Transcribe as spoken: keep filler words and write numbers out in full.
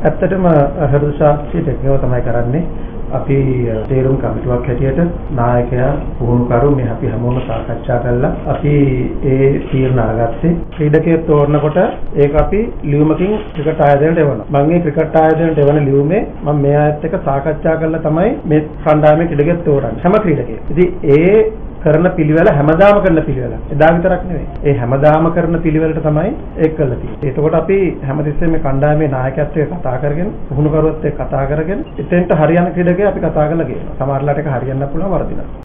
ඇත්තටම හෘද සාක්ෂි ටෙක්නිකව තමයි කරන්නේ. අපි තේරුම් කමිටුවක් හැටියට නායකයා පුහුණුකරු මේ අපි හැමෝම සාකච්ඡා කළා. අපි ඒ තීරණ අරගත්තේ ක්‍රීඩකයෙක් තෝරනකොට ඒක අපි ලියුමකින් ක්‍රිකට් ආයතනයට එවනවා. මම මේ ක්‍රිකට් ආයතනයට එවන ලියුමේ මම මේ ආයත් එක්ක සාකච්ඡා කරලා තමයි මේ කණ්ඩායමේ ක්‍රීඩකයෙක් තෝරන්නේ. හැම ක්‍රීඩකයෙක්. ඉතින් ඒ කරන පිළිවෙල හැමදාම කරන පිළිවෙල. එදා විතරක් නෙවෙයි. ඒ හැමදාම කරන පිළිවෙලට තමයි ඒක කරලා තියෙන්නේ. එතකොට අපි හැමතිස්සෙම මේ කණ්ඩායමේ නායකත්වයේ කතා කරගෙන, පුහුණුකරුවත් එක්ක කතා කරගෙන, එතෙන්ට හරියන ක්‍රීඩකයා අපි කතා කරලා ගේනවා. සමහරලාට ඒක හරියන්න පුළුවන් වරදිනවා.